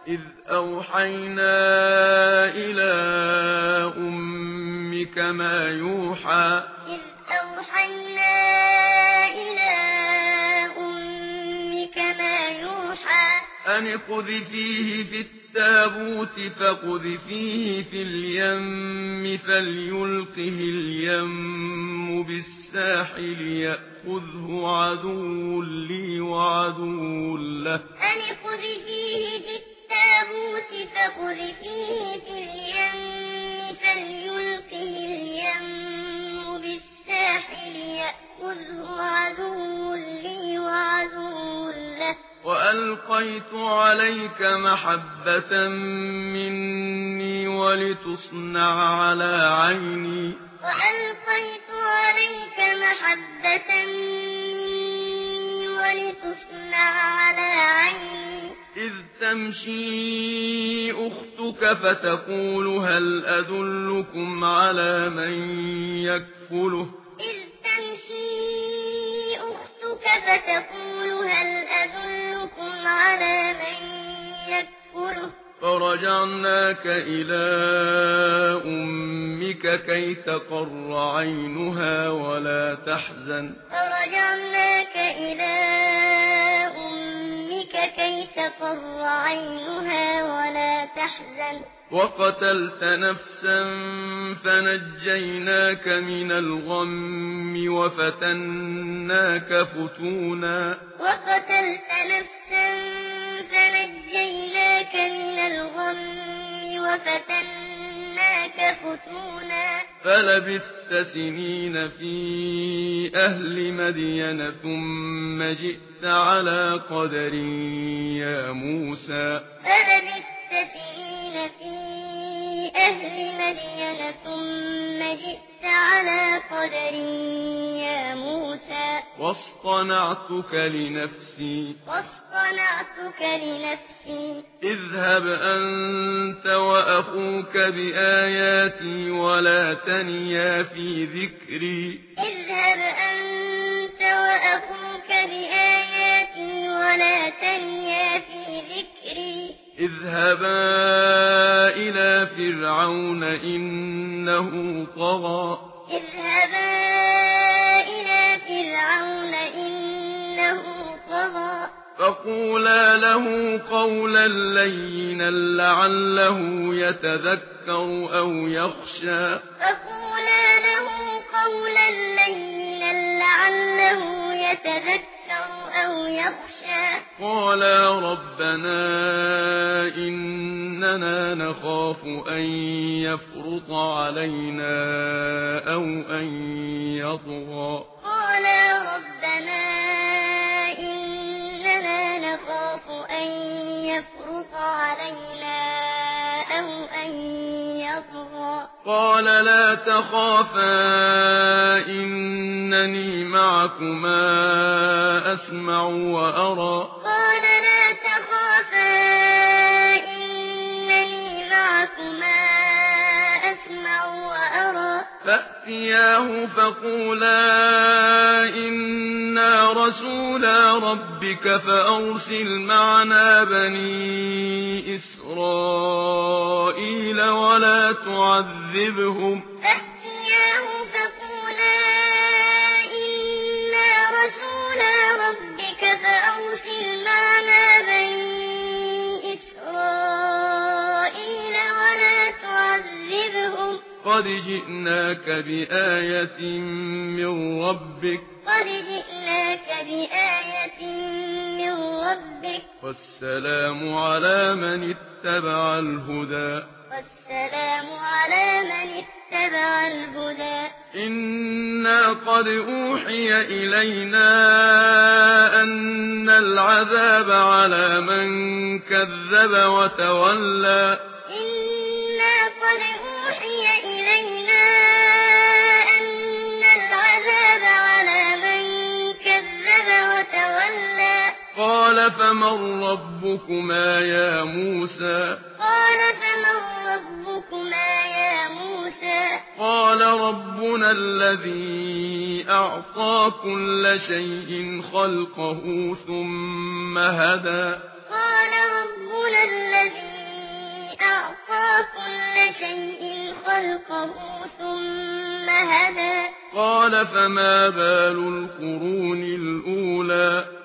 إذ أوحينا إلى أمك ما يوحى إذ أوحينا إلى أمك ما يوحى أن اقذفيه في التابوت فاقذفيه في اليم فليلقه اليم بالساحل يأخذه عدو لي وعدو له أن اقذفيه في التابوت فاقذفيه في اليم فليلقه اليم بالساحل يأخذه عدو لي وعدو له وألقيت عليك محبة مني ولتصنع على عيني وألقيت عليك محبة مني ولتصنع على عيني إذ تمشي أختك فتقول هل أدلكم على من يكفله إذ تمشي أختك فتقول هل أدلكم على من يكفله فرجعناك إلى أمك كي تقر عينها ولا تحزن فرجعناك إلى أمك كي تقر عينها ولا تحزن وقتلت نفسا فنجيناك من الغم وفتناك فتونا وقتلت نفسا فنجيناك من الغم وفتناك فتونا فلبثت سنين في أهل مدين ثم جئت على قدر يا موسى فلبثت سنين في أهل مدين ثم جئت على قدر يا موسى واصطنعتك لنفسي اذهب أنت وأخوك بآياتي ولا تنيا في ذكري اذهب أنت وأخوك بآياتي ولا تنيا في ذكري اذهبا إلى فرعون إنه طغى اذهبا إلى فرعون إنه طغى فقولا له قولا لينا لعله يتذكر أو يخشى فقولا له قولا لينا لعله يتذكر أو يخشى قالا ربنا إننا نخاف أن يفرط علينا أو أن يطغى قالا ربنا إننا نخاف أن يفرط علينا أو أن يطغى قال لا تخافا إنني معكما أسمع وأرى قال لا تخافا إنني معكما أسمع وأرى فأتياه فقولا إنا رسولا ربك فأرسل معنا بني إسرائيل ولا تعذبهم فأتياه فقولا إنا رسولا ربك فأرسل معنا بني إسرائيل ولا تعذبهم قد جئناك بآية من ربك والسلام على من اتبع الهدى إنا قد أوحي إلينا أن العذاب على من كذب وتولى إنا قد أوحي إلينا أن العذاب على من كذب وتولى قال فمن ربكما يا موسى قال ربنا الذي أعطى كل شيء خلقه ثم هدى قال ربنا الذي شيء خلقه ثم هدى قال فما بال القرون الأولى